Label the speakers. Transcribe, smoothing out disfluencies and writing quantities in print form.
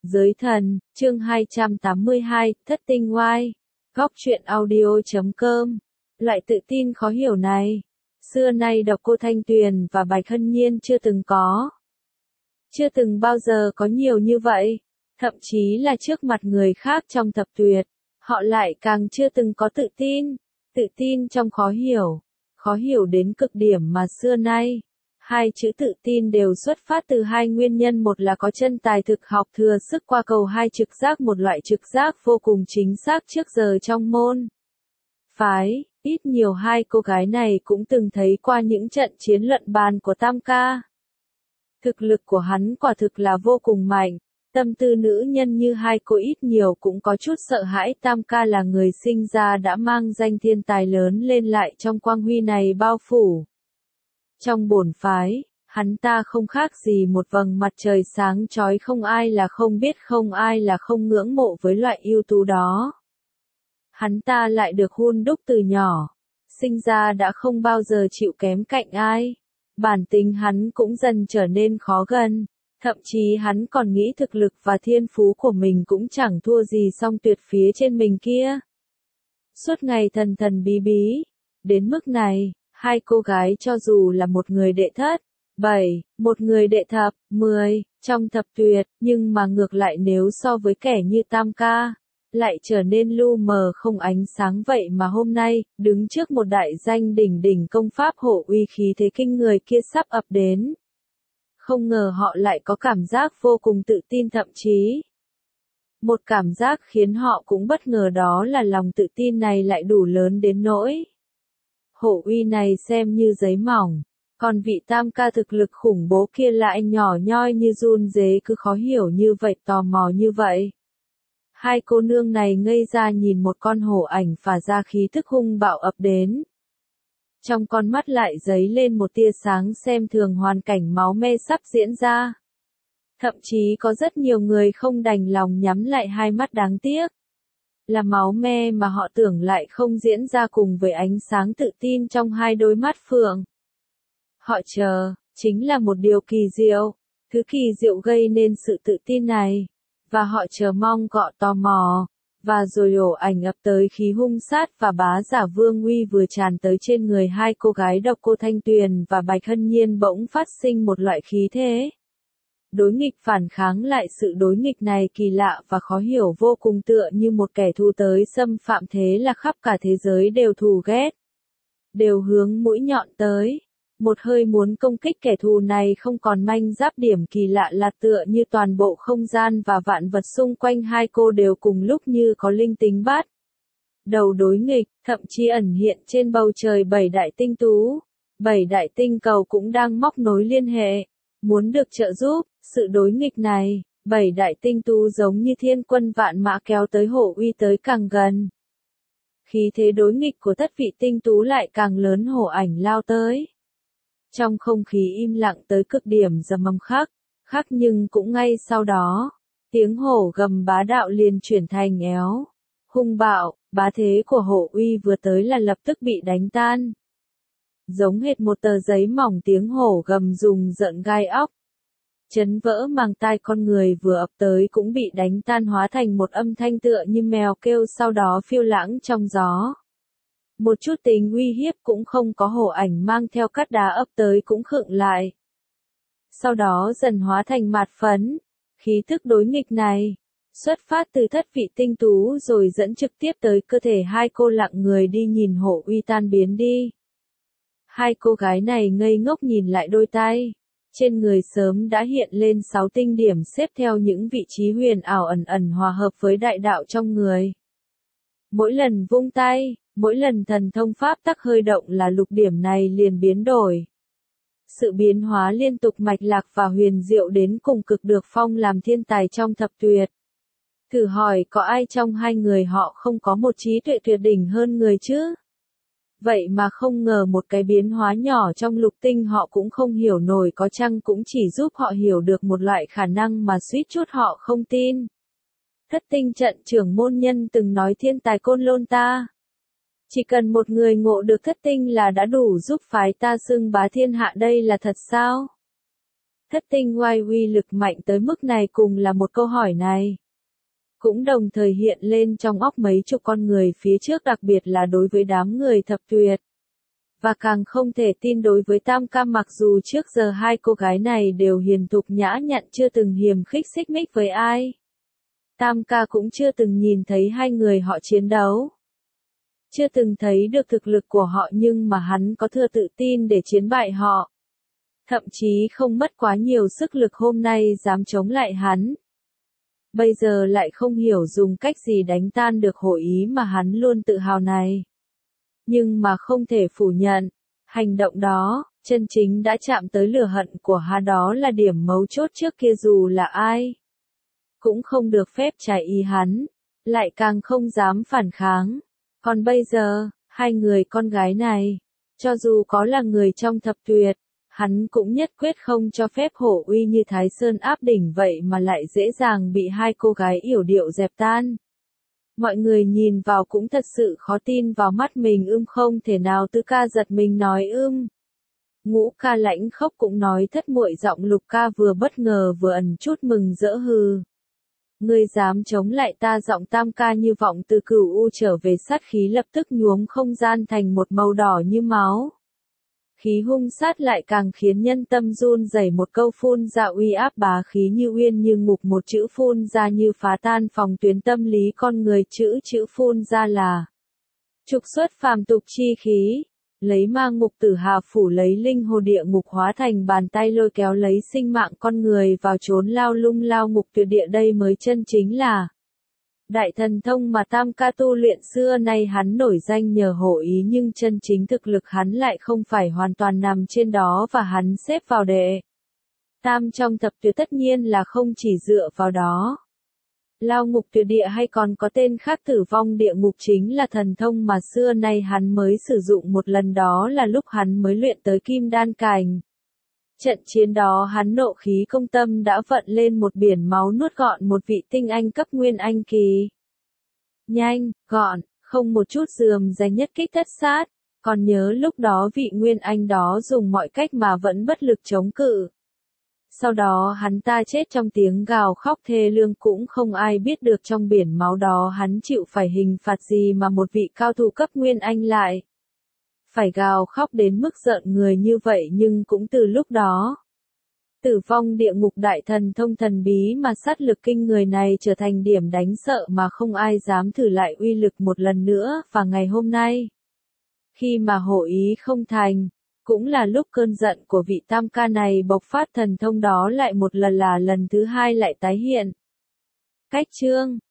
Speaker 1: Giới thần, chương 282, thất tinh oai. Góc truyện audio.com. Loại tự tin khó hiểu này, xưa nay Độc Cô Thanh Tuyền và Bạch Hân Nhiên chưa từng có. Chưa từng bao giờ có nhiều như vậy, thậm chí là trước mặt người khác trong thập tuyệt, họ lại càng chưa từng có tự tin trong khó hiểu đến cực điểm mà xưa nay. Hai chữ tự tin đều xuất phát từ hai nguyên nhân, một là có chân tài thực học thừa sức qua cầu, hai trực giác, một loại trực giác vô cùng chính xác trước giờ trong môn phái. Ít nhiều hai cô gái này cũng từng thấy qua những trận chiến luận bàn của Tam ca. Thực lực của hắn quả thực là vô cùng mạnh, tâm tư nữ nhân như hai cô ít nhiều cũng có chút sợ hãi. Tam ca là người sinh ra đã mang danh thiên tài, lớn lên lại trong quang huy này bao phủ. Trong bổn phái, hắn ta không khác gì một vầng mặt trời sáng chói, không ai là không biết, không ai là không ngưỡng mộ với loại ưu tú đó. Hắn ta lại được hun đúc từ nhỏ, sinh ra đã không bao giờ chịu kém cạnh ai. Bản tính hắn cũng dần trở nên khó gần, thậm chí hắn còn nghĩ thực lực và thiên phú của mình cũng chẳng thua gì song tuyệt phía trên mình kia. Suốt ngày thần thần bí bí, đến mức này, hai cô gái cho dù là một người đệ thất, 7, một người đệ thập, 10, trong thập tuyệt, nhưng mà ngược lại nếu so với kẻ như Tam ca, lại trở nên lu mờ không ánh sáng. Vậy mà hôm nay, đứng trước một đại danh đỉnh đỉnh công pháp hộ uy, khí thế kinh người kia sắp ập đến. Không ngờ họ lại có cảm giác vô cùng tự tin, thậm chí một cảm giác khiến họ cũng bất ngờ, đó là lòng tự tin này lại đủ lớn đến nỗi hộ uy này xem như giấy mỏng, còn vị Tam ca thực lực khủng bố kia lại nhỏ nhoi như run rế. Cứ khó hiểu như vậy, tò mò như vậy. Hai cô nương này ngây ra nhìn một con hổ ảnh phả ra khí thức hung bạo ập đến. Trong con mắt lại dấy lên một tia sáng xem thường hoàn cảnh máu me sắp diễn ra. Thậm chí có rất nhiều người không đành lòng nhắm lại hai mắt, đáng tiếc là máu me mà họ tưởng lại không diễn ra cùng với ánh sáng tự tin trong hai đôi mắt phượng. Họ chờ, chính là một điều kỳ diệu, thứ kỳ diệu gây nên sự tự tin này, và họ chờ mong, gọ tò mò, và rồi ổ ảnh ập tới, khí hung sát và bá giả vương uy vừa tràn tới trên người hai cô gái Độc Cô Thanh Tuyền và Bạch Hân Nhiên, bỗng phát sinh một loại khí thế đối nghịch, phản kháng lại sự đối nghịch này kỳ lạ và khó hiểu vô cùng, tựa như một kẻ thù tới xâm phạm, thế là khắp cả thế giới đều thù ghét, đều hướng mũi nhọn tới. Một hơi muốn công kích kẻ thù này không còn manh giáp. Điểm kỳ lạ là tựa như toàn bộ không gian và vạn vật xung quanh hai cô đều cùng lúc như có linh tính bắt đầu đối nghịch, thậm chí ẩn hiện trên bầu trời 7 đại tinh tú. 7 đại tinh cầu cũng đang móc nối liên hệ, muốn được trợ giúp. Sự đối nghịch này, 7 đại tinh tú giống như thiên quân vạn mã kéo tới, hộ uy tới càng gần. Khí thế đối nghịch của thất vị tinh tú lại càng lớn, hổ ảnh lao tới. Trong không khí im lặng tới cực điểm, rầm mầm khắc nhưng cũng ngay sau đó, tiếng hổ gầm bá đạo liền chuyển thành éo, hung bạo. Bá thế của hổ uy vừa tới là lập tức bị đánh tan. Giống hệt một tờ giấy mỏng, tiếng hổ gầm rùng rợn gai óc, chấn vỡ màng tai con người vừa ập tới cũng bị đánh tan, hóa thành một âm thanh tựa như mèo kêu, sau đó phiêu lãng trong gió. Một chút tính uy hiếp cũng không có, hổ ảnh mang theo cát đá ập tới cũng khựng lại. Sau đó dần hóa thành mạt phấn. Khí thức đối nghịch này xuất phát từ thất vị tinh tú rồi dẫn trực tiếp tới cơ thể hai cô, lặng người đi nhìn hổ uy tan biến đi. Hai cô gái này ngây ngốc nhìn lại đôi tay trên người sớm đã hiện lên 6 tinh điểm, xếp theo những vị trí huyền ảo ẩn ẩn hòa hợp với đại đạo trong người. Mỗi lần vung tay, mỗi lần thần thông pháp tắc hơi động là lục điểm này liền biến đổi. Sự biến hóa liên tục, mạch lạc và huyền diệu đến cùng cực, được phong làm thiên tài trong thập tuyệt. Thử hỏi có ai trong hai người họ không có một trí tuệ tuyệt đỉnh hơn người chứ? Vậy mà không ngờ một cái biến hóa nhỏ trong lục tinh họ cũng không hiểu nổi, có chăng cũng chỉ giúp họ hiểu được một loại khả năng mà suýt chút họ không tin. Thất tinh trận trưởng môn nhân từng nói thiên tài Côn Lôn ta, chỉ cần một người ngộ được thất tinh là đã đủ giúp phái ta xưng bá thiên hạ, đây là thật sao? Thất tinh oai uy lực mạnh tới mức này cùng là một câu hỏi này. Cũng đồng thời hiện lên trong óc mấy chục con người phía trước, đặc biệt là đối với đám người thập tuyệt. Và càng không thể tin đối với Tam Ca, mặc dù trước giờ hai cô gái này đều hiền thục nhã nhặn, chưa từng hiềm khích xích mích với ai. Tam Ca cũng chưa từng nhìn thấy hai người họ chiến đấu. Chưa từng thấy được thực lực của họ, nhưng mà hắn có thừa tự tin để chiến bại họ. Thậm chí không mất quá nhiều sức lực hôm nay dám chống lại hắn. Bây giờ lại không hiểu dùng cách gì đánh tan được hội ý mà hắn luôn tự hào này. Nhưng mà không thể phủ nhận, hành động đó, chân chính đã chạm tới lửa hận của hắn, đó là điểm mấu chốt. Trước kia dù là ai, cũng không được phép trái ý hắn, lại càng không dám phản kháng. Còn bây giờ, hai người con gái này, cho dù có là người trong thập tuyệt, hắn cũng nhất quyết không cho phép hổ uy như Thái Sơn áp đỉnh vậy mà lại dễ dàng bị hai cô gái yểu điệu dẹp tan. Mọi người nhìn vào cũng thật sự khó tin vào mắt mình. Không thể nào. Tứ Ca giật mình nói Ngũ Ca lãnh khốc cũng nói thất muội. Giọng Lục Ca vừa bất ngờ vừa ẩn chút mừng rỡ. Hừ, ngươi dám chống lại ta? Giọng Tam Ca như vọng từ cửu u trở về, sát khí lập tức nhuốm không gian thành một màu đỏ như máu. Khí hung sát lại càng khiến nhân tâm run rẩy. Một câu phun ra uy áp bá khí như uyên như ngục, một chữ phun ra như phá tan phòng tuyến tâm lý con người. Chữ phun ra là trục xuất phàm tục chi khí, lấy ma ngục tử hà phủ, lấy linh hồ địa ngục hóa thành bàn tay lôi kéo lấy sinh mạng con người vào chốn lao lung lao ngục tuyệt địa. Đây mới chân chính là đại thần thông mà Tam Ca tu luyện. Xưa nay hắn nổi danh nhờ hổ ý, nhưng chân chính thực lực hắn lại không phải hoàn toàn nằm trên đó, và hắn xếp vào đệ tam trong thập tuyệt tất nhiên là không chỉ dựa vào đó. Lao ngục tuyệt địa hay còn có tên khác tử vong địa ngục chính là thần thông mà xưa nay hắn mới sử dụng một lần, đó là lúc hắn mới luyện tới kim đan cảnh. Trận chiến đó hắn nộ khí công tâm đã vận lên, một biển máu nuốt gọn một vị tinh anh cấp nguyên anh kỳ. Nhanh, gọn, không một chút rườm rà, nhất kích tất sát. Còn nhớ lúc đó vị nguyên anh đó dùng mọi cách mà vẫn bất lực chống cự. Sau đó hắn ta chết trong tiếng gào khóc thê lương, cũng không ai biết được trong biển máu đó hắn chịu phải hình phạt gì mà một vị cao thủ cấp nguyên anh lại phải gào khóc đến mức rợn người như vậy. Nhưng cũng từ lúc đó, tử vong địa ngục đại thần thông thần bí mà sát lực kinh người này trở thành điểm đánh sợ mà không ai dám thử lại uy lực một lần nữa. Và ngày hôm nay, khi mà hổ ý không thành, cũng là lúc cơn giận của vị Tam Ca này bộc phát, thần thông đó lại một lần, là lần thứ hai lại tái hiện. Cách chương